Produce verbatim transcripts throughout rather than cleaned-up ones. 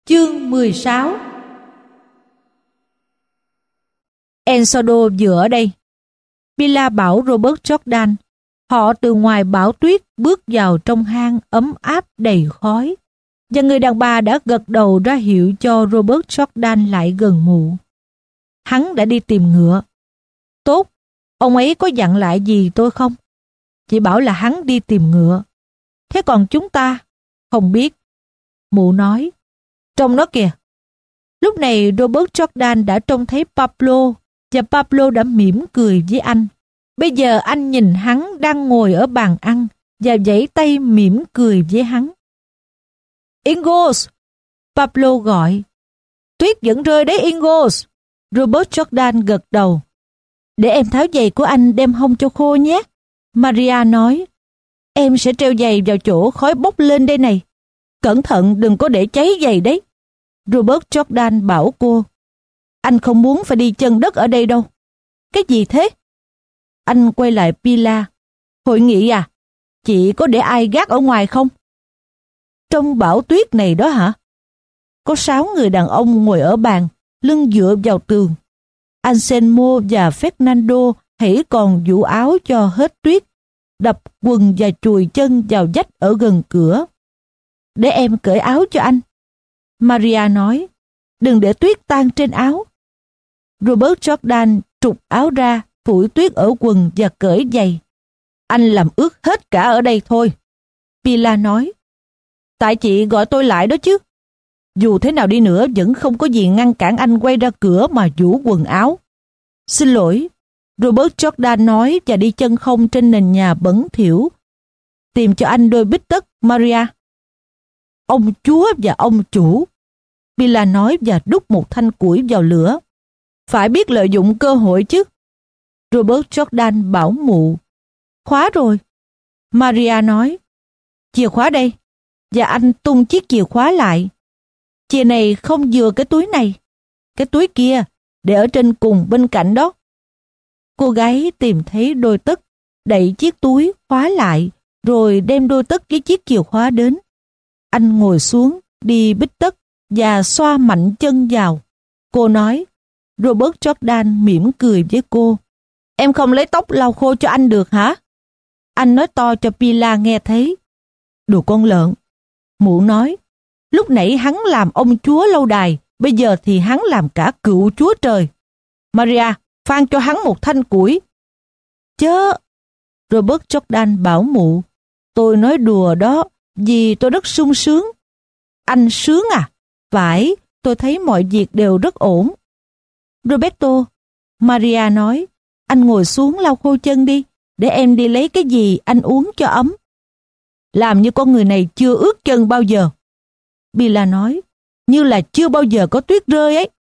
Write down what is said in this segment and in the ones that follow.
Chương mười sáu. Ensodo vừa ở đây. Pila bảo Robert Jordan. Họ từ ngoài bão tuyết bước vào trong hang ấm áp đầy khói. Và người đàn bà đã gật đầu ra hiệu cho Robert Jordan lại gần mụ. Hắn đã đi tìm ngựa. Tốt, ông ấy có dặn lại gì tôi không? Chỉ bảo là hắn đi tìm ngựa. Thế còn chúng ta? Không biết. Mụ nói. Trông nó kìa. Lúc này Robert Jordan đã trông thấy Pablo và Pablo đã mỉm cười với anh. Bây giờ anh nhìn hắn đang ngồi ở bàn ăn và vẫy tay mỉm cười với hắn. Ingos! Pablo gọi. Tuyết vẫn rơi đấy Ingos! Robert Jordan gật đầu. Để em tháo giày của anh đem hông cho khô nhé. Maria nói. Em sẽ treo giày vào chỗ khói bốc lên đây này. Cẩn thận đừng có để cháy giày đấy. Robert Jordan bảo cô. Anh không muốn phải đi chân đất ở đây đâu. Cái gì thế? Anh quay lại Pila. Hội nghị à? Chị có để ai gác ở ngoài không? Trong bão tuyết này đó hả? Có sáu người đàn ông ngồi ở bàn, lưng dựa vào tường. Anselmo và Fernando hãy còn vũ áo cho hết tuyết, đập quần và chùi chân vào vách ở gần cửa. Để em cởi áo cho anh. Maria nói, đừng để tuyết tan trên áo. Robert Jordan trục áo ra, phủi tuyết ở quần và cởi giày. Anh làm ướt hết cả ở đây thôi. Pila nói, tại chị gọi tôi lại đó chứ. Dù thế nào đi nữa vẫn không có gì ngăn cản anh quay ra cửa mà vũ quần áo. Xin lỗi, Robert Jordan nói và đi chân không trên nền nhà bẩn thỉu. Tìm cho anh đôi bít tất, Maria. Ông chúa và ông chủ. Pila nói và đút một thanh củi vào lửa. Phải biết lợi dụng cơ hội chứ. Robert Jordan bảo mụ. Khóa rồi. Maria nói. Chìa khóa đây. Và anh tung chiếc chìa khóa lại. Chìa này không vừa cái túi này. Cái túi kia để ở trên cùng bên cạnh đó. Cô gái tìm thấy đôi tất, đẩy chiếc túi khóa lại, rồi đem đôi tất với chiếc chìa khóa đến. Anh ngồi xuống, đi bít tất và xoa mạnh chân vào. Cô nói. Robert Jordan mỉm cười với cô. Em không lấy tóc lau khô cho anh được hả? Anh nói to cho Pila nghe thấy. Đồ con lợn. Mụ nói. Lúc nãy hắn làm ông chúa lâu đài, bây giờ thì hắn làm cả cựu chúa trời. Maria, phan cho hắn một thanh củi. Chớ. Robert Jordan bảo mụ. Tôi nói đùa đó, vì tôi rất sung sướng. Anh sướng à? Phải, tôi thấy mọi việc đều rất ổn. Roberto, Maria nói, anh ngồi xuống lau khô chân đi, để em đi lấy cái gì anh uống cho ấm. Làm như con người này chưa ướt chân bao giờ. Pila nói, như là chưa bao giờ có tuyết rơi ấy.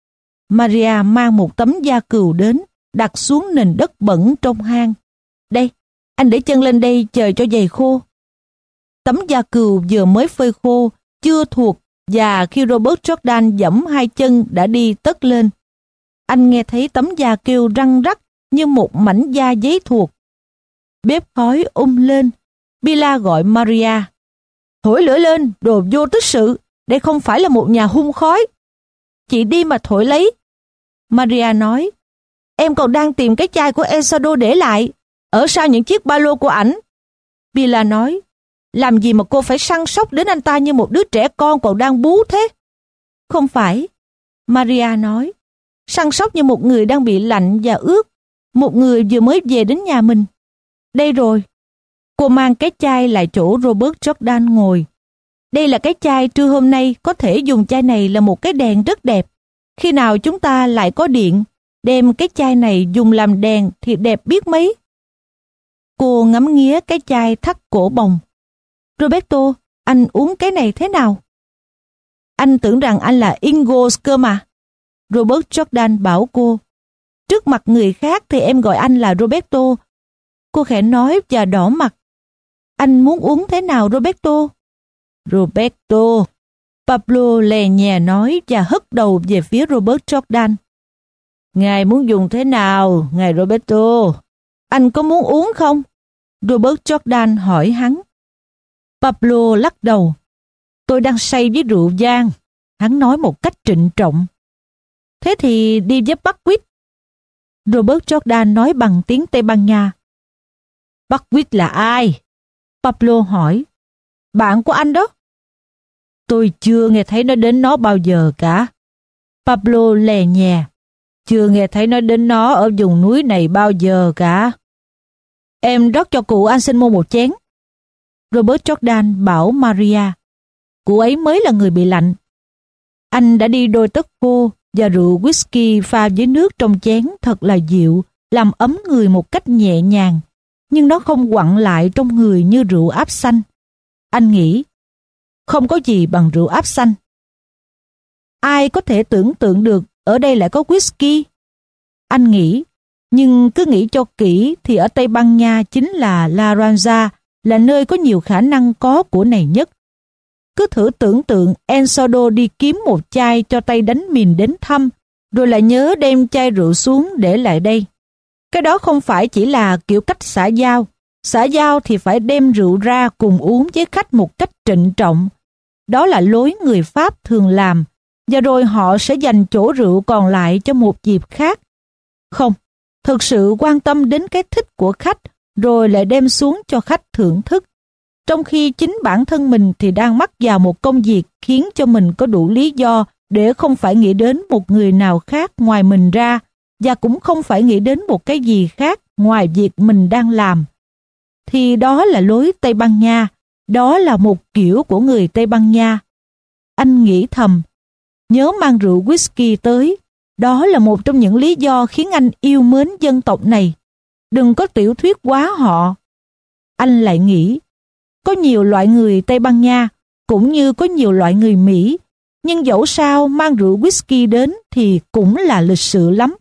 Maria mang một tấm da cừu đến, đặt xuống nền đất bẩn trong hang. Đây, anh để chân lên đây chờ cho giày khô. Tấm da cừu vừa mới phơi khô, chưa thuộc, và khi Robert Jordan giẫm hai chân đã đi tất lên. Anh nghe thấy tấm da kêu răng rắc như một mảnh da giấy thuộc. Bếp khói um lên. Pila gọi Maria. Thổi lửa lên, đồ vô tích sự. Đây không phải là một nhà hun khói. Chị đi mà thổi lấy. Maria nói. Em còn đang tìm cái chai của Ensodo để lại. Ở sau những chiếc ba lô của ảnh. Pila nói. Làm gì mà cô phải săn sóc đến anh ta như một đứa trẻ con còn đang bú thế? Không phải. Maria nói. Săn sóc như một người đang bị lạnh và ướt. Một người vừa mới về đến nhà mình. Đây rồi. Cô mang cái chai lại chỗ Robert Jordan ngồi. Đây là cái chai trưa hôm nay, có thể dùng chai này là một cái đèn rất đẹp. Khi nào chúng ta lại có điện, đem cái chai này dùng làm đèn thì đẹp biết mấy. Cô ngắm nghía cái chai thắt cổ bồng. Roberto, anh uống cái này thế nào? Anh tưởng rằng anh là Ingos cơ mà. Robert Jordan bảo cô. Trước mặt người khác thì em gọi anh là Roberto. Cô khẽ nói và đỏ mặt. Anh muốn uống thế nào Roberto? Roberto. Pablo lè nhè nói và hất đầu về phía Robert Jordan. Ngài muốn dùng thế nào, ngài Roberto? Anh có muốn uống không? Robert Jordan hỏi hắn. Pablo lắc đầu. Tôi đang say với rượu vang. Hắn nói một cách trịnh trọng. Thế thì đi với Buckwheat. Robert Jordan nói bằng tiếng Tây Ban Nha. Buckwheat là ai? Pablo hỏi. Bạn của anh đó. Tôi chưa nghe thấy nói đến nó bao giờ cả. Pablo lè nhè. Chưa nghe thấy nói đến nó ở vùng núi này bao giờ cả. Em rót cho cụ Anselmo một chén. Robert Jordan bảo Maria. Cụ ấy mới là người bị lạnh. Anh đã đi đôi tất khô và rượu whisky pha với nước trong chén thật là dịu, làm ấm người một cách nhẹ nhàng, nhưng nó không quặn lại trong người như rượu áp xanh. Anh nghĩ, không có gì bằng rượu áp xanh. Ai có thể tưởng tượng được ở đây lại có whisky? Anh nghĩ, nhưng cứ nghĩ cho kỹ thì ở Tây Ban Nha chính là La Ranja, là nơi có nhiều khả năng có của này nhất. Cứ thử tưởng tượng Ensodo đi kiếm một chai cho tay đánh mìn đến thăm, rồi lại nhớ đem chai rượu xuống để lại đây. Cái đó không phải chỉ là kiểu cách xã giao. Xã giao thì phải đem rượu ra cùng uống với khách một cách trịnh trọng. Đó là lối người Pháp thường làm, và rồi họ sẽ dành chỗ rượu còn lại cho một dịp khác. Không, thực sự quan tâm đến cái thích của khách, rồi lại đem xuống cho khách thưởng thức. Trong khi chính bản thân mình thì đang mắc vào một công việc khiến cho mình có đủ lý do để không phải nghĩ đến một người nào khác ngoài mình ra, và cũng không phải nghĩ đến một cái gì khác ngoài việc mình đang làm. Thì đó là lối Tây Ban Nha, đó là một kiểu của người Tây Ban Nha. Anh nghĩ thầm, nhớ mang rượu whisky tới, đó là một trong những lý do khiến anh yêu mến dân tộc này. Đừng có tiểu thuyết quá họ. Anh lại nghĩ, có nhiều loại người Tây Ban Nha, cũng như có nhiều loại người Mỹ, nhưng dẫu sao mang rượu whisky đến thì cũng là lịch sự lắm.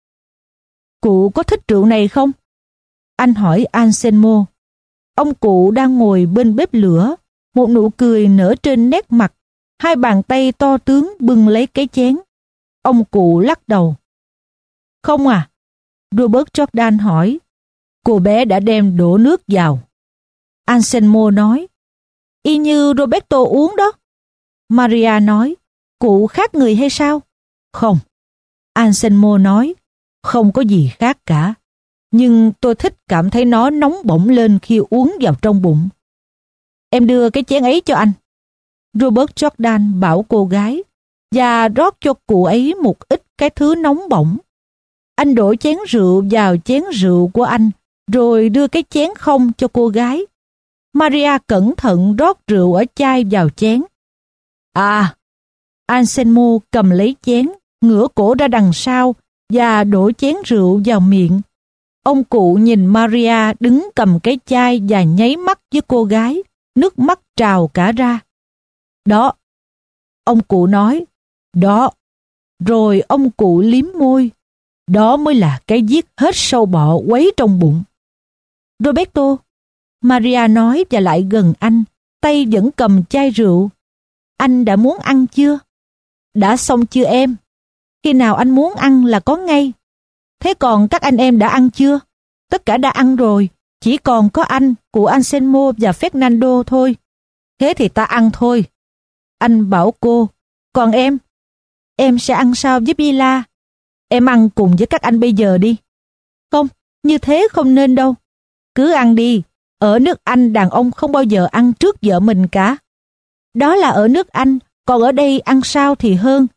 Cụ có thích rượu này không? Anh hỏi Anselmo. Ông cụ đang ngồi bên bếp lửa, một nụ cười nở trên nét mặt, hai bàn tay to tướng bưng lấy cái chén. Ông cụ lắc đầu. Không à? Robert Jordan hỏi. Cô bé đã đem đổ nước vào. Anselmo nói. Y như Roberto uống đó. Maria nói. Cụ khác người hay sao? Không. Anselmo nói. Không có gì khác cả. Nhưng tôi thích cảm thấy nó nóng bỏng lên khi uống vào trong bụng. Em đưa cái chén ấy cho anh. Robert Jordan bảo cô gái, và rót cho cụ ấy một ít cái thứ nóng bỏng. Anh đổ chén rượu vào chén rượu của anh, rồi đưa cái chén không cho cô gái. Maria cẩn thận rót rượu ở chai vào chén. À, Anselmo cầm lấy chén, ngửa cổ ra đằng sau và đổ chén rượu vào miệng. Ông cụ nhìn Maria đứng cầm cái chai và nháy mắt với cô gái, nước mắt trào cả ra. Đó, ông cụ nói, đó. Rồi ông cụ liếm môi. Đó mới là cái giết hết sâu bọ quấy trong bụng. Roberto, Maria nói và lại gần anh, tay vẫn cầm chai rượu. Anh đã muốn ăn chưa? Đã xong chưa em? Khi nào anh muốn ăn là có ngay. Thế còn các anh em đã ăn chưa? Tất cả đã ăn rồi, chỉ còn có anh, cụ Anselmo và Fernando thôi. Thế thì ta ăn thôi. Anh bảo cô, còn em? Em sẽ ăn sao với Bila? Em ăn cùng với các anh bây giờ đi. Không, như thế không nên đâu. Cứ ăn đi, ở nước Anh đàn ông không bao giờ ăn trước vợ mình cả. Đó là ở nước Anh, còn ở đây ăn sao thì hơn.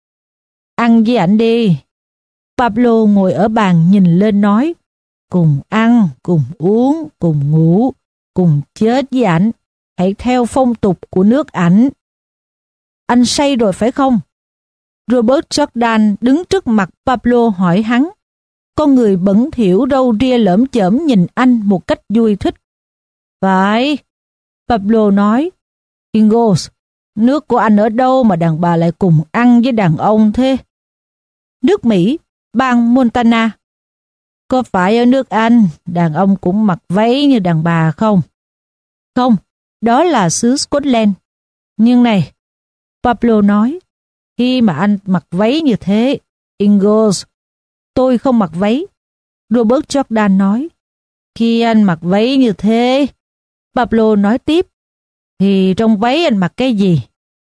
Ăn với ảnh đi. Pablo ngồi ở bàn nhìn lên nói, cùng ăn, cùng uống, cùng ngủ, cùng chết với ảnh. Hãy theo phong tục của nước ảnh. Anh say rồi phải không? Robert Jordan đứng trước mặt Pablo hỏi hắn. Con người bẩn thỉu râu ria lởm chởm nhìn anh một cách vui thích. Phải, Pablo nói. Ingos, nước của anh ở đâu mà đàn bà lại cùng ăn với đàn ông thế? Nước Mỹ, bang Montana. Có phải ở nước Anh, đàn ông cũng mặc váy như đàn bà không? Không, đó là xứ Scotland. Nhưng này, Pablo nói, khi mà anh mặc váy như thế, Ingos, tôi không mặc váy. Robert Jordan nói, khi anh mặc váy như thế, Pablo nói tiếp, thì trong váy anh mặc cái gì?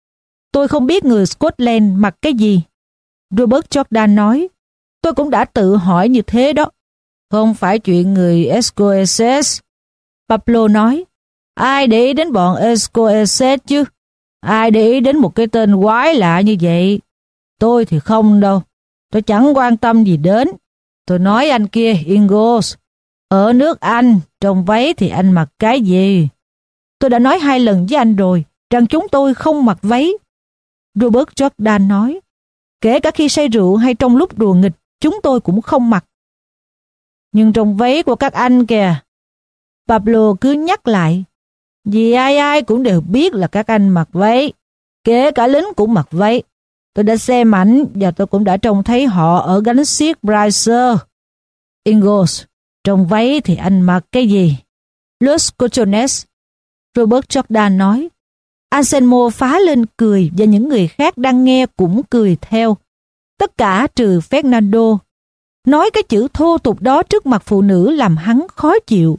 Tôi không biết người Scotland mặc cái gì. Robert Jordan nói, tôi cũng đã tự hỏi như thế đó. Không phải chuyện người Escocese. Pablo nói, ai để ý đến bọn Escocese chứ? Ai để ý đến một cái tên quái lạ như vậy? Tôi thì không đâu. Tôi chẳng quan tâm gì đến. Tôi nói anh kia, Ingalls, ở nước Anh, trong váy thì anh mặc cái gì? Tôi đã nói hai lần với anh rồi, rằng chúng tôi không mặc váy. Robert Jordan nói, kể cả khi say rượu hay trong lúc đùa nghịch, chúng tôi cũng không mặc. Nhưng trong váy của các anh kìa. Pablo cứ nhắc lại, vì ai ai cũng đều biết là các anh mặc váy, kể cả lính cũng mặc váy. Tôi đã xem ảnh và tôi cũng đã trông thấy họ ở gánh xiếc Bricer. Ingalls, trong váy thì anh mặc cái gì? Los Cochones. Robert Jordan nói. Anselmo phá lên cười và những người khác đang nghe cũng cười theo. Tất cả trừ Fernando. Nói cái chữ thô tục đó trước mặt phụ nữ làm hắn khó chịu.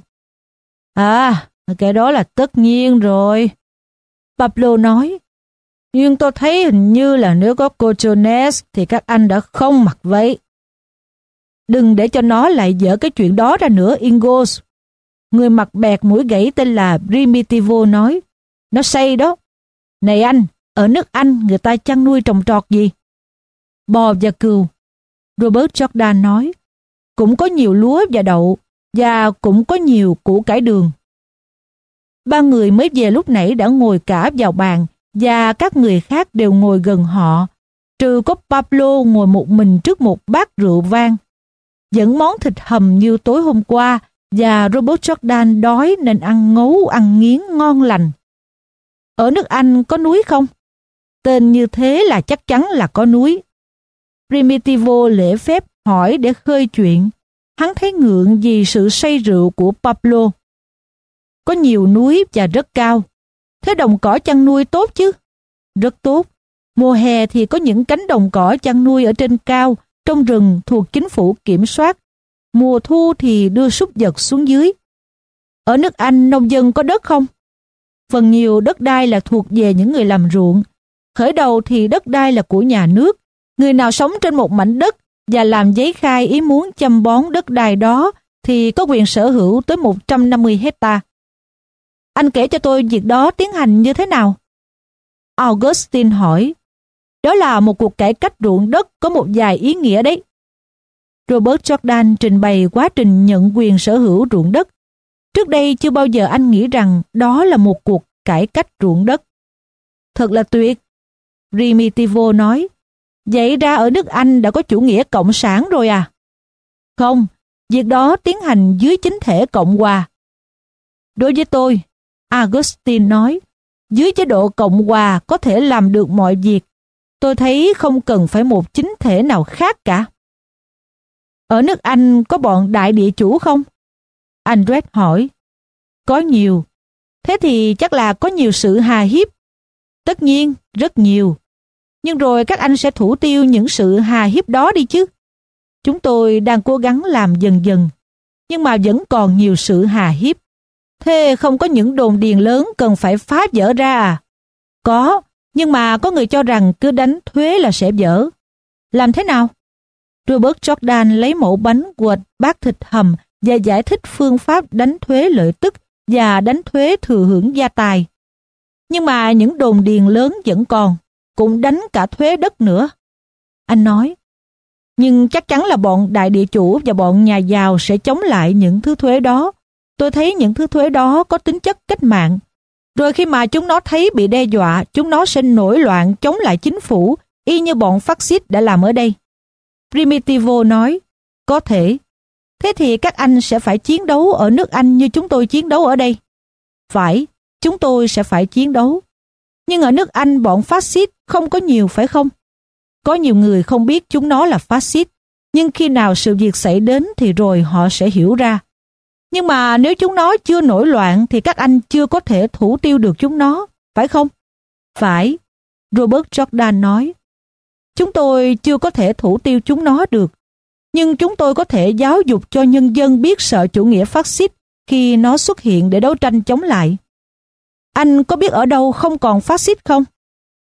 À, cái đó là tất nhiên rồi. Pablo nói. Nhưng tôi thấy hình như là nếu có Cochones thì các anh đã không mặc váy. Đừng để cho nó lại dở cái chuyện đó ra nữa, Ingalls. Người mặc bẹt mũi gãy tên là Primitivo nói. Nó say đó. Này anh, ở nước Anh người ta chăn nuôi trồng trọt gì? Bò và cừu. Robert Jordan nói. Cũng có nhiều lúa và đậu, và cũng có nhiều củ cải đường. Ba người mới về lúc nãy đã ngồi cả vào bàn, và các người khác đều ngồi gần họ, trừ có Pablo ngồi một mình trước một bát rượu vang. Vẫn món thịt hầm như tối hôm qua, và Robert Jordan đói nên ăn ngấu ăn nghiến ngon lành. Ở nước Anh có núi không? Tên như thế là chắc chắn là có núi. Primitivo lễ phép hỏi để khơi chuyện. Hắn thấy ngượng vì sự say rượu của Pablo. Có nhiều núi và rất cao. Thế đồng cỏ chăn nuôi tốt chứ? Rất tốt. Mùa hè thì có những cánh đồng cỏ chăn nuôi ở trên cao, trong rừng thuộc chính phủ kiểm soát. Mùa thu thì đưa súc vật xuống dưới. Ở nước Anh nông dân có đất không? Phần nhiều đất đai là thuộc về những người làm ruộng. Khởi đầu thì đất đai là của nhà nước. Người nào sống trên một mảnh đất và làm giấy khai ý muốn chăm bón đất đai đó thì có quyền sở hữu tới một trăm năm mươi hecta. Anh kể cho tôi việc đó tiến hành như thế nào? Augustine hỏi. Đó là một cuộc cải cách ruộng đất có một vài ý nghĩa đấy. Robert Jordan trình bày quá trình nhận quyền sở hữu ruộng đất. Trước đây chưa bao giờ anh nghĩ rằng đó là một cuộc cải cách ruộng đất. Thật là tuyệt. Primitivo nói. Vậy ra ở nước Anh đã có chủ nghĩa cộng sản rồi à? Không, việc đó tiến hành dưới chính thể Cộng hòa. Đối với tôi, Augustine nói, dưới chế độ Cộng hòa có thể làm được mọi việc. Tôi thấy không cần phải một chính thể nào khác cả. Ở nước Anh có bọn đại địa chủ không? Andres hỏi. Có nhiều. Thế thì chắc là có nhiều sự hà hiếp. Tất nhiên, rất nhiều. Nhưng rồi các anh sẽ thủ tiêu những sự hà hiếp đó đi chứ. Chúng tôi đang cố gắng làm dần dần, nhưng mà vẫn còn nhiều sự hà hiếp. Thế không có những đồn điền lớn cần phải phá vỡ ra à? Có, nhưng mà có người cho rằng cứ đánh thuế là sẽ vỡ. Làm thế nào? Robert Jordan lấy mẫu bánh quệt bát thịt hầm và giải thích phương pháp đánh thuế lợi tức và đánh thuế thừa hưởng gia tài. Nhưng mà những đồn điền lớn vẫn còn, cũng đánh cả thuế đất nữa. Anh nói, nhưng chắc chắn là bọn đại địa chủ và bọn nhà giàu sẽ chống lại những thứ thuế đó. Tôi thấy những thứ thuế đó có tính chất cách mạng. Rồi khi mà chúng nó thấy bị đe dọa, chúng nó sẽ nổi loạn chống lại chính phủ, y như bọn phát xít đã làm ở đây. Primitivo nói, có thể. Thế thì các anh sẽ phải chiến đấu ở nước Anh như chúng tôi chiến đấu ở đây. Phải, chúng tôi sẽ phải chiến đấu. Nhưng ở nước Anh bọn phát xít không có nhiều phải không? Có nhiều người không biết chúng nó là phát xít, nhưng khi nào sự việc xảy đến thì rồi họ sẽ hiểu ra. Nhưng mà nếu chúng nó chưa nổi loạn thì các anh chưa có thể thủ tiêu được chúng nó, phải không? Phải, Robert Jordan nói. Chúng tôi chưa có thể thủ tiêu chúng nó được, nhưng chúng tôi có thể giáo dục cho nhân dân biết sợ chủ nghĩa phát xít khi nó xuất hiện để đấu tranh chống lại. Anh có biết ở đâu không còn phát xít không?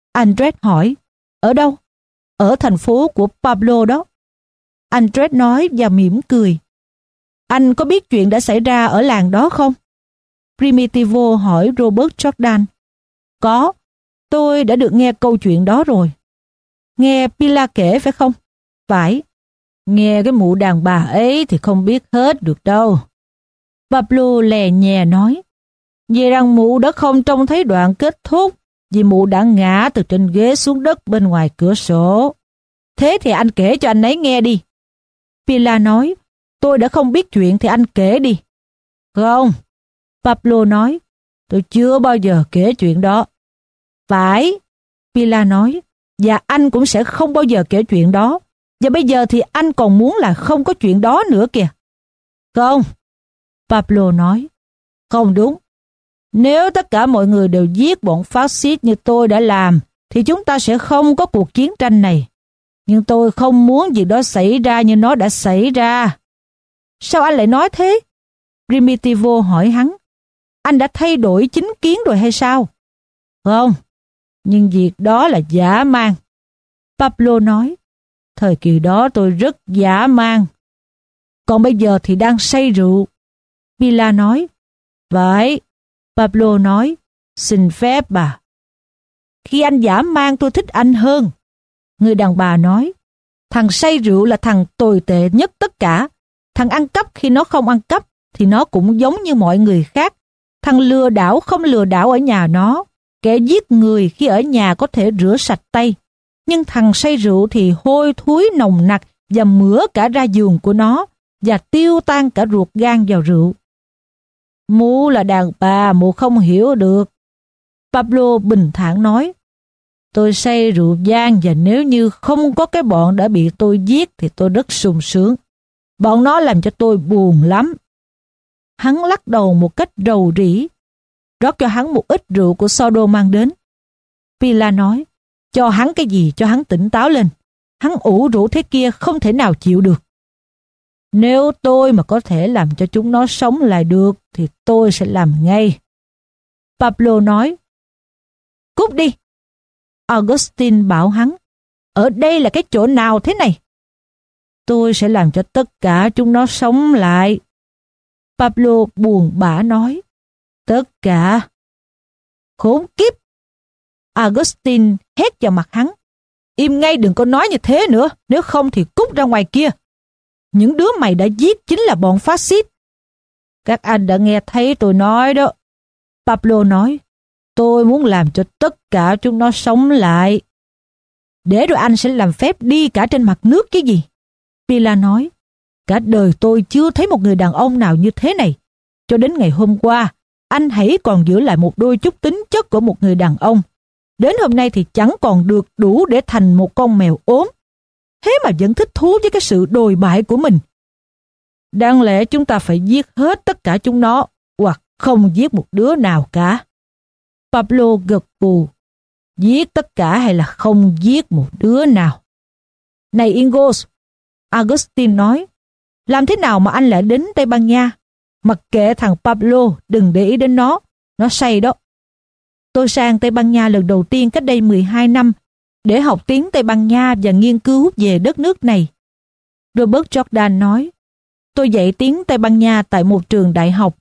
Andres hỏi. Ở đâu? Ở thành phố của Pablo đó. Andres nói và mỉm cười. Anh có biết chuyện đã xảy ra ở làng đó không? Primitivo hỏi Robert Jordan. Có, tôi đã được nghe câu chuyện đó rồi. Nghe Pilar kể phải không? Phải. Nghe cái mụ đàn bà ấy thì không biết hết được đâu. Pablo lè nhè nói. Vì rằng mụ đã không trông thấy đoạn kết thúc, vì mụ đã ngã từ trên ghế xuống đất bên ngoài cửa sổ. Thế thì anh kể cho anh ấy nghe đi. Pilar nói. Tôi đã không biết chuyện thì anh kể đi. Không. Pablo nói. Tôi chưa bao giờ kể chuyện đó. Phải. Pilar nói. Và anh cũng sẽ không bao giờ kể chuyện đó. Và bây giờ thì anh còn muốn là không có chuyện đó nữa kìa. Không. Pablo nói. Không đúng. Nếu tất cả mọi người đều giết bọn phát xít như tôi đã làm, thì chúng ta sẽ không có cuộc chiến tranh này. Nhưng tôi không muốn việc đó xảy ra như nó đã xảy ra. Sao anh lại nói thế? Primitivo hỏi hắn. Anh đã thay đổi chính kiến rồi hay sao? Không, nhưng việc đó là dã man. Pablo nói. Thời kỳ đó tôi rất dã man. Còn bây giờ thì đang say rượu. Pilar nói. Vậy. Pablo nói. Xin phép bà. Khi anh dã man tôi thích anh hơn. Người đàn bà nói. Thằng say rượu là thằng tồi tệ nhất tất cả. Thằng ăn cắp khi nó không ăn cắp thì nó cũng giống như mọi người khác. Thằng lừa đảo không lừa đảo ở nhà nó. Kẻ giết người khi ở nhà có thể rửa sạch tay. Nhưng thằng say rượu thì hôi thối nồng nặc và mửa cả ra giường của nó và tiêu tan cả ruột gan vào rượu. Mụ là đàn bà, mụ không hiểu được. Pablo bình thản nói. Tôi say rượu vang và nếu như không có cái bọn đã bị tôi giết thì tôi rất sung sướng. Bọn nó làm cho tôi buồn lắm. Hắn lắc đầu một cách rầu rĩ. Rót cho hắn một ít rượu của Sordo mang đến. Pilar nói. Cho hắn cái gì cho hắn tỉnh táo lên. Hắn ủ rũ thế kia không thể nào chịu được. Nếu tôi mà có thể làm cho chúng nó sống lại được thì tôi sẽ làm ngay. Pablo nói. Cút đi. Augustine bảo hắn. Ở đây là cái chỗ nào thế này? Tôi sẽ làm cho tất cả chúng nó sống lại. Pablo buồn bã nói. Tất cả. Khốn kiếp. Augustine hét vào mặt hắn. Im ngay, đừng có nói như thế nữa, nếu không thì cút ra ngoài kia. Những đứa mày đã giết chính là bọn phát xít. Các anh đã nghe thấy tôi nói đó. Pablo nói. Tôi muốn làm cho tất cả chúng nó sống lại. Để rồi anh sẽ làm phép đi cả trên mặt nước chứ gì. Pilar nói. Cả đời tôi chưa thấy một người đàn ông nào như thế này. Cho đến ngày hôm qua, anh hãy còn giữ lại một đôi chút tính chất của một người đàn ông. Đến hôm nay thì chẳng còn được đủ để thành một con mèo ốm. Thế mà vẫn thích thú với cái sự đồi bại của mình. Đáng lẽ chúng ta phải giết hết tất cả chúng nó, hoặc không giết một đứa nào cả. Pablo gật gù. Giết tất cả hay là không giết một đứa nào? Này Ingos, Agustin nói, làm thế nào mà anh lại đến Tây Ban Nha? Mặc kệ thằng Pablo, đừng để ý đến nó, nó say đó. Tôi sang Tây Ban Nha lần đầu tiên cách đây mười hai năm để học tiếng Tây Ban Nha và nghiên cứu về đất nước này. Robert Jordan nói, tôi dạy tiếng Tây Ban Nha tại một trường đại học.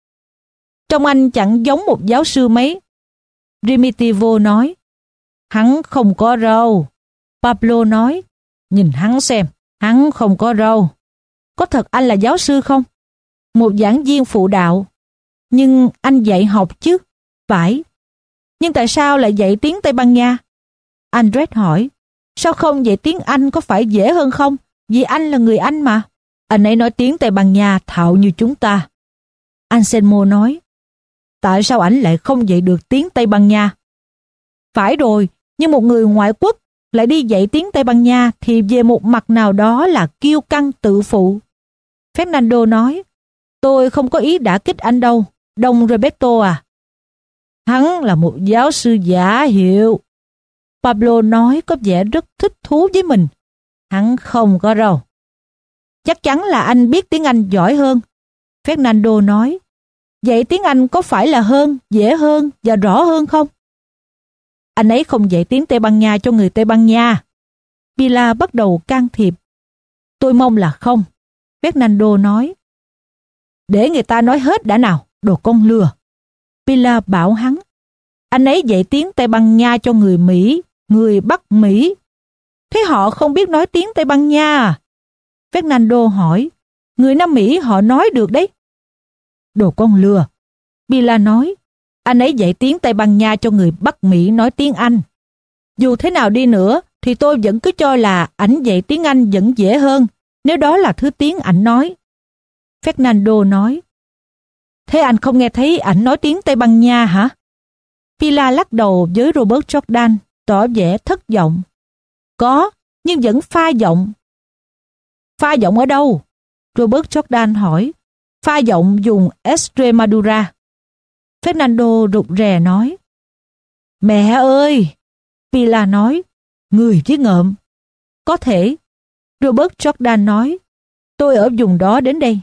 Trông anh chẳng giống một giáo sư mấy. Primitivo nói, hắn không có râu. Pablo nói, nhìn hắn xem, hắn không có râu. Có thật anh là giáo sư không? Một giảng viên phụ đạo. Nhưng anh dạy học chứ? Phải. Nhưng tại sao lại dạy tiếng Tây Ban Nha? Andres hỏi, sao không dạy tiếng Anh, có phải dễ hơn không? Vì anh là người Anh mà. Anh ấy nói tiếng Tây Ban Nha thạo như chúng ta. Anselmo nói, tại sao ảnh lại không dạy được tiếng Tây Ban Nha? Phải rồi, nhưng một người ngoại quốc lại đi dạy tiếng Tây Ban Nha thì về một mặt nào đó là kiêu căng tự phụ. Fernando nói, tôi không có ý đả kích anh đâu, Don Roberto à. Hắn là một giáo sư giả hiệu. Pablo nói có vẻ rất thích thú với mình. Hắn không có râu. Chắc chắn là anh biết tiếng Anh giỏi hơn. Fernando nói, vậy tiếng Anh có phải là hơn, dễ hơn và rõ hơn không? Anh ấy không dạy tiếng Tây Ban Nha cho người Tây Ban Nha. Pilar bắt đầu can thiệp. Tôi mong là không, Fernando nói. Để người ta nói hết đã nào, đồ con lừa. Pilar bảo hắn. Anh ấy dạy tiếng Tây Ban Nha cho người Mỹ, người Bắc Mỹ. Thế họ không biết nói tiếng Tây Ban Nha à? Fernando hỏi. Người Nam Mỹ họ nói được đấy. Đồ con lừa. Pilar nói. Anh ấy dạy tiếng Tây Ban Nha cho người Bắc Mỹ nói tiếng Anh. Dù thế nào đi nữa, thì tôi vẫn cứ cho là ảnh dạy tiếng Anh vẫn dễ hơn, nếu đó là thứ tiếng ảnh nói. Fernando nói. Thế anh không nghe thấy ảnh nói tiếng Tây Ban Nha hả? Pilar lắc đầu với Robert Jordan, tỏ vẻ thất vọng. Có, nhưng vẫn pha giọng. Pha giọng ở đâu? Robert Jordan hỏi. Pha giọng dùng Extremadura. Fernando rụt rè nói. Mẹ ơi! Pilar nói. Người chứ ngợm. Có thể. Robert Jordan nói. Tôi ở vùng đó đến đây.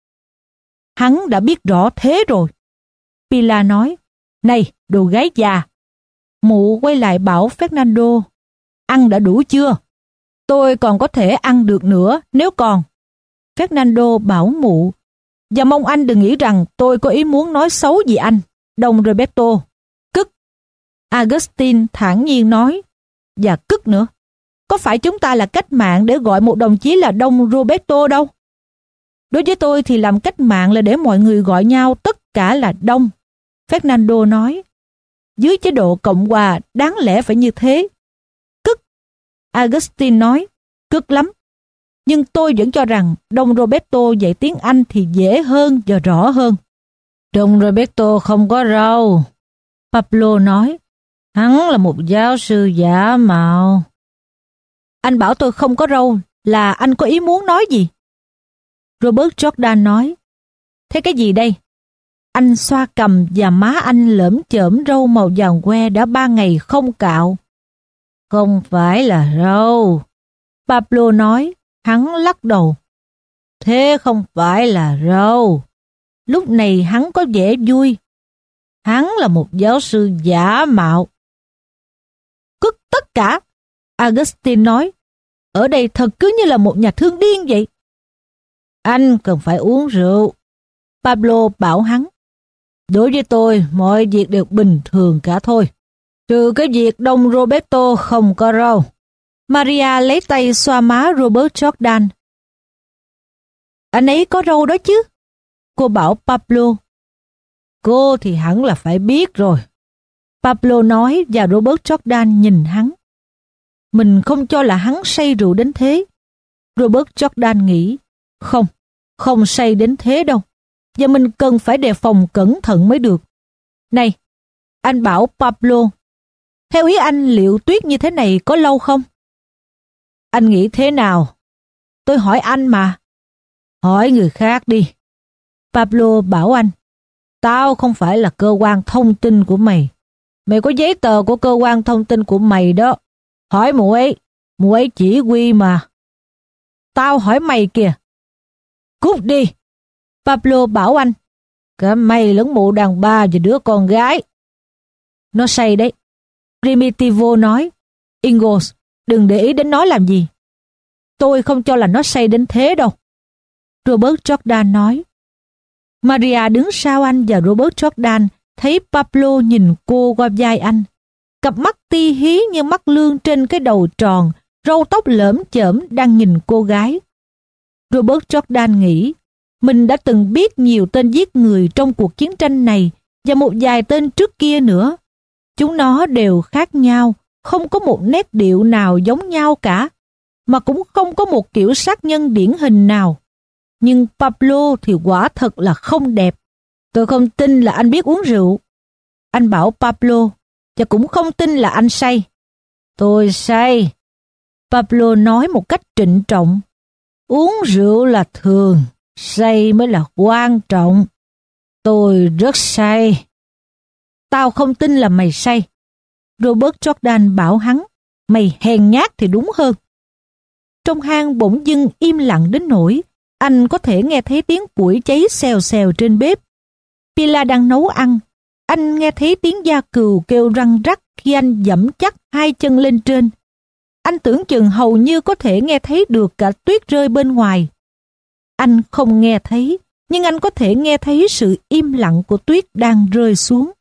Hắn đã biết rõ thế rồi. Pilar nói. Này, đồ gái già. Mụ quay lại bảo Fernando. Ăn đã đủ chưa? Tôi còn có thể ăn được nữa nếu còn. Fernando bảo mụ. Và mong anh đừng nghĩ rằng tôi có ý muốn nói xấu gì anh, Don Roberto. Cức. Agustin thản nhiên nói. Và cức nữa. Có phải chúng ta là cách mạng để gọi một đồng chí là Don Roberto đâu? Đối với tôi thì làm cách mạng là để mọi người gọi nhau tất cả là Đông. Fernando nói. Dưới chế độ Cộng hòa đáng lẽ phải như thế. Cức. Agustin nói. Cức lắm. Nhưng tôi vẫn cho rằng Don Roberto dạy tiếng Anh thì dễ hơn và rõ hơn. Don Roberto không có râu. Pablo nói. Hắn là một giáo sư giả mạo. Anh bảo tôi không có râu là anh có ý muốn nói gì? Robert Jordan nói. Thế cái gì đây? Anh xoa cằm và má anh lởm chởm râu màu vàng que đã ba ngày không cạo. Không phải là râu. Pablo nói. Hắn lắc đầu. Thế không phải là râu. Lúc này hắn có vẻ vui. Hắn là một giáo sư giả mạo. Cất tất cả. Agustin nói. Ở đây thật cứ như là một nhà thương điên vậy. Anh cần phải uống rượu. Pablo bảo hắn. Đối với tôi, mọi việc đều bình thường cả thôi. Trừ cái việc Don Roberto không có râu. Maria lấy tay xoa má Robert Jordan. Anh ấy có râu đó chứ? Cô bảo Pablo. Cô thì hẳn là phải biết rồi. Pablo nói và Robert Jordan nhìn hắn. Mình không cho là hắn say rượu đến thế. Robert Jordan nghĩ. Không, không say đến thế đâu. Và mình cần phải đề phòng cẩn thận mới được. Này, anh bảo Pablo. Theo ý anh liệu tuyết như thế này có lâu không? Anh nghĩ thế nào? Tôi hỏi anh mà. Hỏi người khác đi. Pablo bảo anh. Tao không phải là cơ quan thông tin của mày. Mày có giấy tờ của cơ quan thông tin của mày đó. Hỏi mụ ấy. Mụ ấy chỉ huy mà. Tao hỏi mày kìa. Cút đi. Pablo bảo anh. Cả mày lẫn mụ đàn bà và đứa con gái. Nó say đấy. Primitivo nói. Ingos, đừng để ý đến nó làm gì. Tôi không cho là nó say đến thế đâu. Robert Jordan nói. Maria đứng sau anh và Robert Jordan thấy Pablo nhìn cô qua vai anh. Cặp mắt ti hí như mắt lương trên cái đầu tròn, râu tóc lởm chởm đang nhìn cô gái. Robert Jordan nghĩ, mình đã từng biết nhiều tên giết người trong cuộc chiến tranh này và một vài tên trước kia nữa. Chúng nó đều khác nhau, không có một nét điệu nào giống nhau cả, mà cũng không có một kiểu sát nhân điển hình nào. Nhưng Pablo thì quả thật là không đẹp. Tôi không tin là anh biết uống rượu. Anh bảo Pablo, và cũng không tin là anh say. Tôi say. Pablo nói một cách trịnh trọng. Uống rượu là thường, say mới là quan trọng. Tôi rất say. Tao không tin là mày say. Robert Jordan bảo hắn, mày hèn nhát thì đúng hơn. Trong hang bỗng dưng im lặng đến nỗi anh có thể nghe thấy tiếng củi cháy xèo xèo trên bếp. Pilar đang nấu ăn. Anh nghe thấy tiếng gia cừu kêu răng rắc khi anh giẫm chắc hai chân lên trên. Anh tưởng chừng hầu như có thể nghe thấy được cả tuyết rơi bên ngoài. Anh không nghe thấy, nhưng anh có thể nghe thấy sự im lặng của tuyết đang rơi xuống.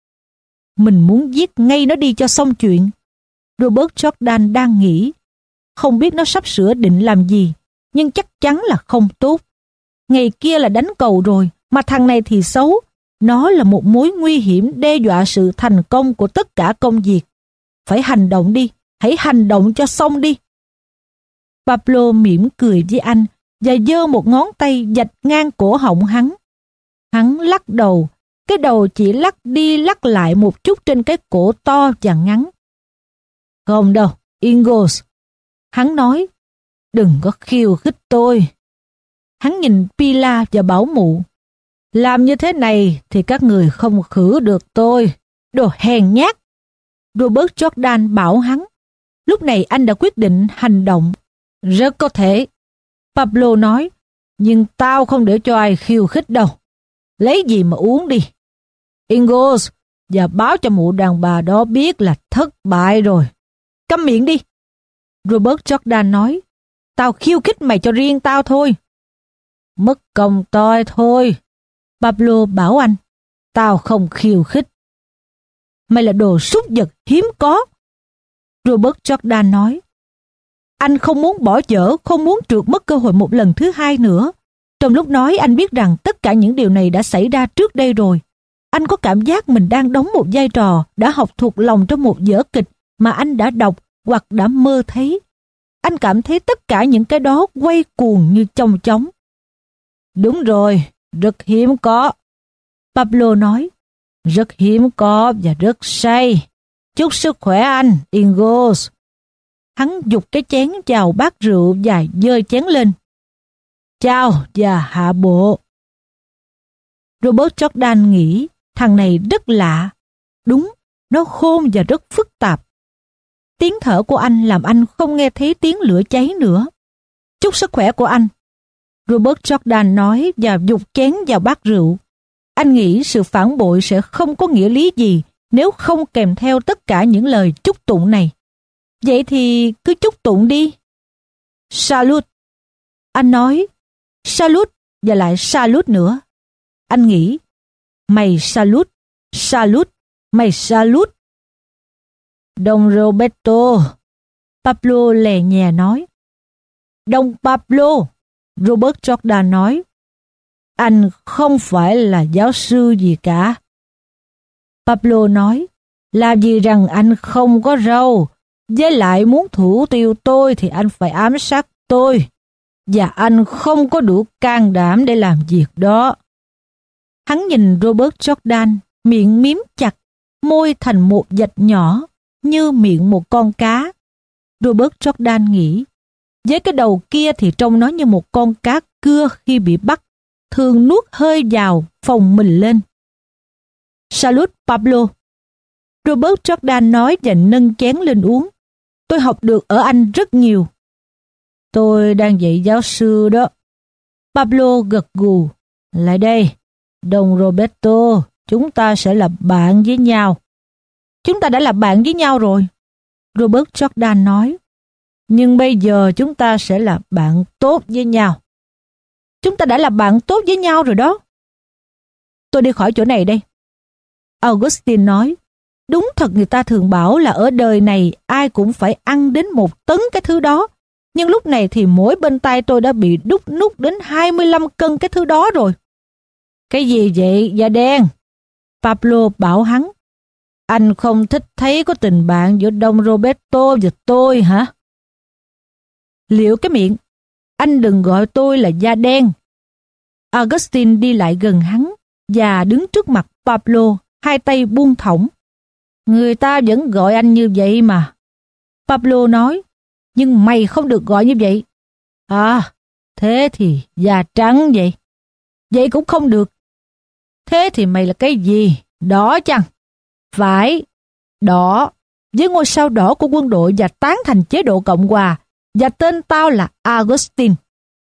Mình muốn giết ngay nó đi cho xong chuyện. Robert Jordan đang nghĩ. Không biết nó sắp sửa định làm gì, nhưng chắc chắn là không tốt. Ngày kia là đánh cầu rồi, mà thằng này thì xấu. Nó là một mối nguy hiểm đe dọa sự thành công của tất cả công việc. Phải hành động đi, hãy hành động cho xong đi. Pablo mỉm cười với anh và giơ một ngón tay vạch ngang cổ họng hắn. Hắn lắc đầu, cái đầu chỉ lắc đi lắc lại một chút trên cái cổ to và ngắn. Không đâu, Ingalls. Hắn nói, đừng có khiêu khích tôi. Hắn nhìn Pila và bảo mụ. Làm như thế này thì các người không khử được tôi. Đồ hèn nhát. Robert Jordan bảo hắn. Lúc này anh đã quyết định hành động. Rất có thể. Pablo nói. Nhưng tao không để cho ai khiêu khích đâu. Lấy gì mà uống đi. Ingalls, và báo cho mụ đàn bà đó biết là thất bại rồi. Câm miệng đi. Robert Jordan nói. Tao khiêu khích mày cho riêng tao thôi. Mất công toi thôi. Pablo bảo anh. Tao không khiêu khích. Mày là đồ súc vật hiếm có. Robert Jordan nói. Anh không muốn bỏ dở, không muốn trượt mất cơ hội một lần thứ hai nữa. Trong lúc nói anh biết rằng tất cả những điều này đã xảy ra trước đây rồi. Anh có cảm giác mình đang đóng một vai trò đã học thuộc lòng trong một vở kịch mà anh đã đọc hoặc đã mơ thấy. Anh cảm thấy tất cả những cái đó quay cuồng như chong chóng. Đúng rồi, rất hiếm có. Pablo nói. Rất hiếm có và rất say. Chúc sức khỏe anh, Ingalls. Hắn giục cái chén chào bát rượu và giơ chén lên. Chào và hạ bộ. Robert Jordan nghĩ thằng này rất lạ. Đúng, nó khôn và rất phức tạp. Tiếng thở của anh làm anh không nghe thấy tiếng lửa cháy nữa. Chúc sức khỏe của anh. Robert Jordan nói và giục chén vào bát rượu. Anh nghĩ sự phản bội sẽ không có nghĩa lý gì nếu không kèm theo tất cả những lời chúc tụng này. Vậy thì cứ chúc tụng đi. Salut. Anh nói salut và lại salut nữa. Anh nghĩ mày salut, salut, mày salut. Don Roberto. Pablo lè nhè nói. Don Pablo. Robert Jordan nói. Anh không phải là giáo sư gì cả. Pablo nói. Làm gì rằng anh không có râu. Với lại muốn thủ tiêu tôi thì anh phải ám sát tôi. Và anh không có đủ can đảm để làm việc đó. Hắn nhìn Robert Jordan, miệng miếm chặt, môi thành một vạch nhỏ, như miệng một con cá. Robert Jordan nghĩ, với cái đầu kia thì trông nó như một con cá cưa khi bị bắt, thường nuốt hơi vào, phồng mình lên. Salut Pablo. Robert Jordan nói và nâng chén lên uống. Tôi học được ở anh rất nhiều. Tôi đang dạy giáo sư đó. Pablo gật gù. Lại đây, Don Roberto, chúng ta sẽ là bạn với nhau. Chúng ta đã là bạn với nhau rồi. Robert Jordan nói. Nhưng bây giờ chúng ta sẽ là bạn tốt với nhau. Chúng ta đã là bạn tốt với nhau rồi đó. Tôi đi khỏi chỗ này đây. Augustine nói. Đúng thật người ta thường bảo là ở đời này ai cũng phải ăn đến một tấn cái thứ đó. Nhưng lúc này thì mỗi bên tay tôi đã bị đút nút đến hai mươi lăm cân cái thứ đó rồi. Cái gì vậy, da đen? Pablo bảo hắn. Anh không thích thấy có tình bạn giữa Don Roberto và tôi hả? Liệu cái miệng, anh đừng gọi tôi là da đen. Augustine đi lại gần hắn và đứng trước mặt Pablo, hai tay buông thõng. Người ta vẫn gọi anh như vậy mà. Pablo nói, nhưng mày không được gọi như vậy. À, thế thì da trắng vậy. Vậy cũng không được. Thế thì mày là cái gì? Đỏ chăng? Phải, đỏ, với ngôi sao đỏ của quân đội và tán thành chế độ Cộng hòa, và tên tao là Augustine.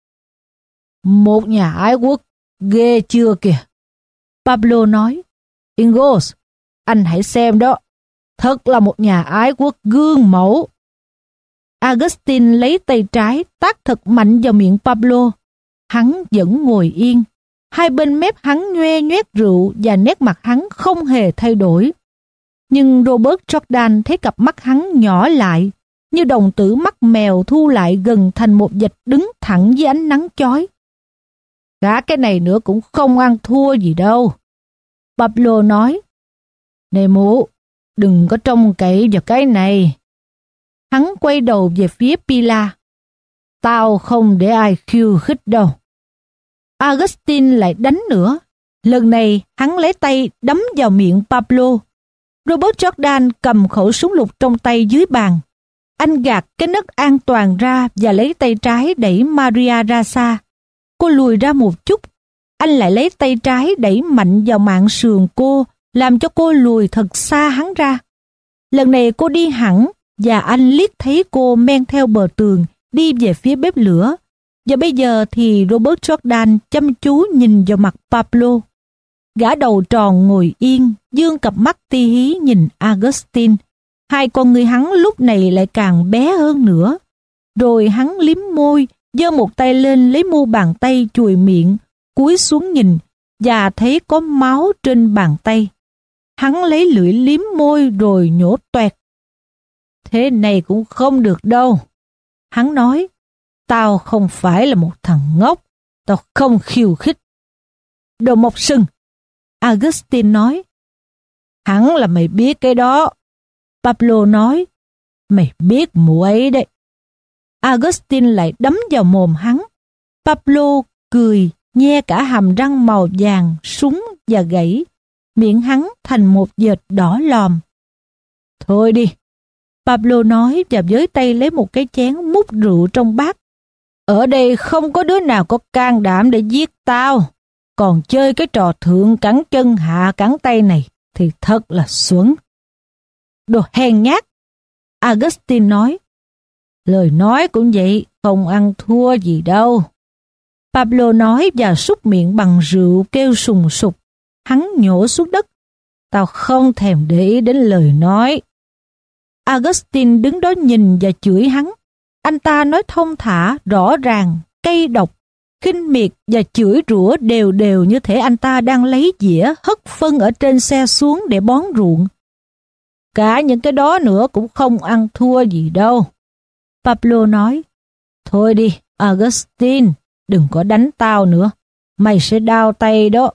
Một nhà ái quốc, ghê chưa kìa. Pablo nói, Ingos, anh hãy xem đó. Thật là một nhà ái quốc gương mẫu. Augustine lấy tay trái tát thật mạnh vào miệng Pablo. Hắn vẫn ngồi yên. Hai bên mép hắn nhoe nhoét rượu và nét mặt hắn không hề thay đổi. Nhưng Robert Jordan thấy cặp mắt hắn nhỏ lại, như đồng tử mắt mèo thu lại gần thành một vệt đứng thẳng dưới ánh nắng chói. Cả cái này nữa cũng không ăn thua gì đâu. Pablo nói, này mụ, đừng có trông cậy vào cái này. Hắn quay đầu về phía Pilar. Tao không để ai khiêu khích đâu. Augustine lại đánh nữa. Lần này hắn lấy tay đấm vào miệng Pablo. Robert Jordan cầm khẩu súng lục trong tay dưới bàn. Anh gạt cái nấc an toàn ra và lấy tay trái đẩy Maria ra xa. Cô lùi ra một chút. Anh lại lấy tay trái đẩy mạnh vào mạng sườn cô, làm cho cô lùi thật xa hắn ra. Lần này cô đi hẳn và anh liếc thấy cô men theo bờ tường đi về phía bếp lửa. Và bây giờ thì Robert Jordan chăm chú nhìn vào mặt Pablo. Gã đầu tròn ngồi yên, dương cặp mắt ti hí nhìn Augustine. Hai con người hắn lúc này lại càng bé hơn nữa. Rồi hắn liếm môi, giơ một tay lên lấy mu bàn tay chùi miệng, cúi xuống nhìn và thấy có máu trên bàn tay. Hắn lấy lưỡi liếm môi rồi nhổ toẹt. Thế này cũng không được đâu. Hắn nói, tao không phải là một thằng ngốc, tao không khiêu khích. Đồ mọc sừng, Augustine nói. Hẳn là mày biết cái đó. Pablo nói, mày biết mụ ấy đấy. Augustine lại đấm vào mồm hắn. Pablo cười, nhe cả hàm răng màu vàng, súng và gãy. Miệng hắn thành một vệt đỏ lòm. Thôi đi, Pablo nói và với tay lấy một cái chén múc rượu trong bát. Ở đây không có đứa nào có can đảm để giết tao. Còn chơi cái trò thượng cẳng chân hạ cẳng tay này thì thật là xuẩn. Đồ hèn nhát, Augustine nói. Lời nói cũng vậy, không ăn thua gì đâu. Pablo nói và súc miệng bằng rượu kêu sùng sục. Hắn nhổ xuống đất. Tao không thèm để ý đến lời nói. Augustine đứng đó nhìn và chửi hắn. Anh ta nói thông thả, rõ ràng, cay độc, khinh miệt và chửi rủa đều đều như thể anh ta đang lấy dĩa hất phân ở trên xe xuống để bón ruộng. Cả những cái đó nữa cũng không ăn thua gì đâu. Pablo nói, thôi đi, Augustine, đừng có đánh tao nữa, mày sẽ đau tay đó.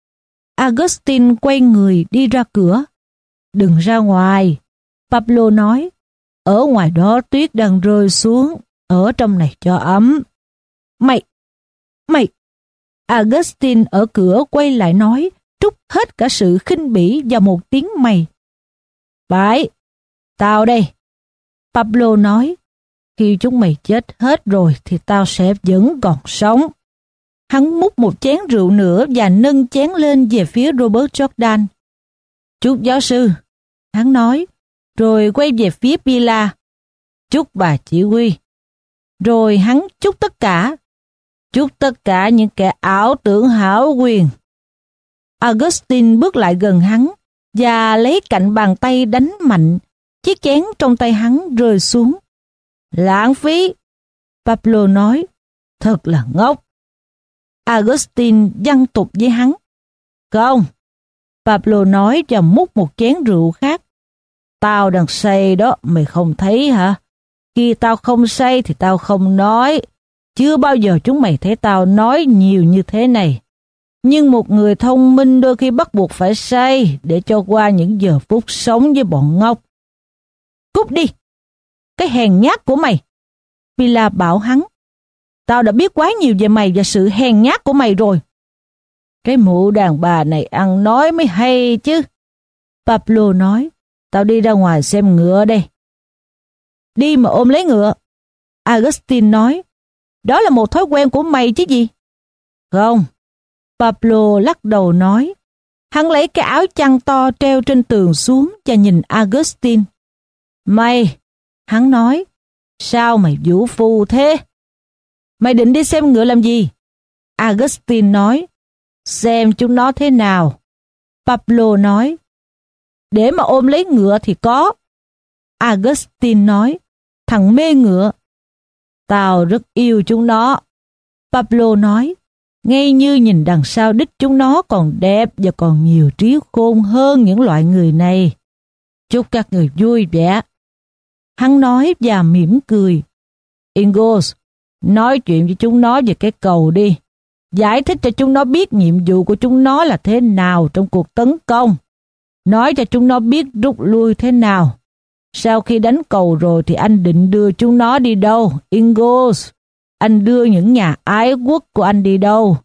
Augustine quay người đi ra cửa. Đừng ra ngoài, Pablo nói, ở ngoài đó tuyết đang rơi xuống, ở trong này cho ấm. Mày, mày, Augustine ở cửa quay lại nói, trút hết cả sự khinh bỉ vào một tiếng mày. Phải, tao đây. Pablo nói, khi chúng mày chết hết rồi thì tao sẽ vẫn còn sống. Hắn múc một chén rượu nữa và nâng chén lên về phía Robert Jordan. Chúc giáo sư, hắn nói, rồi quay về phía Pilar. Chúc bà chỉ huy. Rồi hắn chúc tất cả. Chúc tất cả những kẻ ảo tưởng hão quyền. Augustine bước lại gần hắn và lấy cạnh bàn tay đánh mạnh. Chiếc chén trong tay hắn rơi xuống. Lãng phí, Pablo nói, thật là ngốc. Augustine văng tục với hắn. Không, Pablo nói và múc một chén rượu khác. Tao đang say đó, mày không thấy hả? Khi tao không say thì tao không nói. Chưa bao giờ chúng mày thấy tao nói nhiều như thế này. Nhưng một người thông minh đôi khi bắt buộc phải say để cho qua những giờ phút sống với bọn ngốc. Cút đi, cái hèn nhát của mày. Pilar bảo hắn. Tao đã biết quá nhiều về mày và sự hèn nhát của mày rồi. Cái mụ đàn bà này ăn nói mới hay chứ. Pablo nói, tao đi ra ngoài xem ngựa đây. Đi mà ôm lấy ngựa. Augustine nói, đó là một thói quen của mày chứ gì. Không, Pablo lắc đầu nói. Hắn lấy cái áo chăn to treo trên tường xuống và nhìn Augustine. Mày, hắn nói, sao mày vũ phu thế? Mày định đi xem ngựa làm gì? Augustine nói, xem chúng nó thế nào. Pablo nói. Để mà ôm lấy ngựa thì có. Agustin nói. Thằng mê ngựa. Tao rất yêu chúng nó. Pablo nói. Ngay như nhìn đằng sau đích chúng nó còn đẹp và còn nhiều trí khôn hơn những loại người này. Chúc các người vui vẻ. Hắn nói và mỉm cười. Ingos, nói chuyện với chúng nó về cái cầu đi. Giải thích cho chúng nó biết nhiệm vụ của chúng nó là thế nào trong cuộc tấn công. Nói cho chúng nó biết rút lui thế nào. Sau khi đánh cầu rồi thì anh định đưa chúng nó đi đâu? Ingos, anh đưa những nhà ái quốc của anh đi đâu?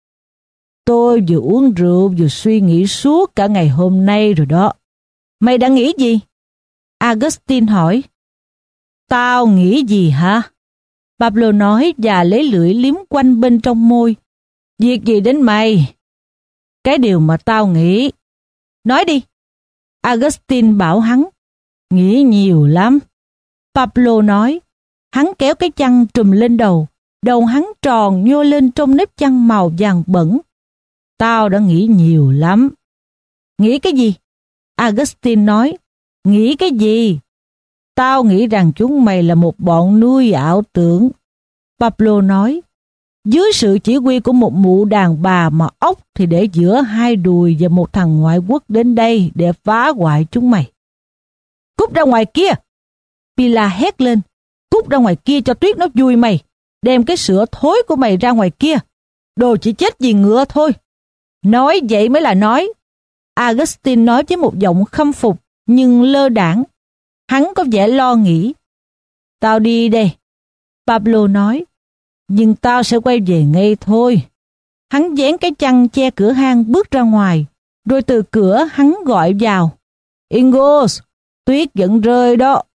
Tôi vừa uống rượu vừa suy nghĩ suốt cả ngày hôm nay rồi đó. Mày đã nghĩ gì? Agustin hỏi. Tao nghĩ gì hả? Pablo nói và lấy lưỡi liếm quanh bên trong môi. Việc gì đến mày? Cái điều mà tao nghĩ. Nói đi. Agustin bảo hắn. Nghĩ nhiều lắm. Pablo nói. Hắn kéo cái chăn trùm lên đầu. Đầu hắn tròn nhô lên trong nếp chăn màu vàng bẩn. Tao đã nghĩ nhiều lắm. Nghĩ cái gì? Agustin nói. Nghĩ cái gì? Tao nghĩ rằng chúng mày là một bọn nuôi ảo tưởng. Pablo nói. Dưới sự chỉ huy của một mụ đàn bà mà ốc thì để giữa hai đùi và một thằng ngoại quốc đến đây để phá hoại chúng mày. Cút ra ngoài kia! Pila hét lên. Cút ra ngoài kia cho tuyết nó vui mày. Đem cái sữa thối của mày ra ngoài kia. Đồ chỉ chết vì ngựa thôi. Nói vậy mới là nói. Agustin nói với một giọng khâm phục nhưng lơ đãng. Hắn có vẻ lo nghĩ. Tao đi đây. Pablo nói. Nhưng tao sẽ quay về ngay thôi. Hắn dán cái chăn che cửa hang bước ra ngoài. Rồi từ cửa hắn gọi vào. Ingos, tuyết vẫn rơi đó.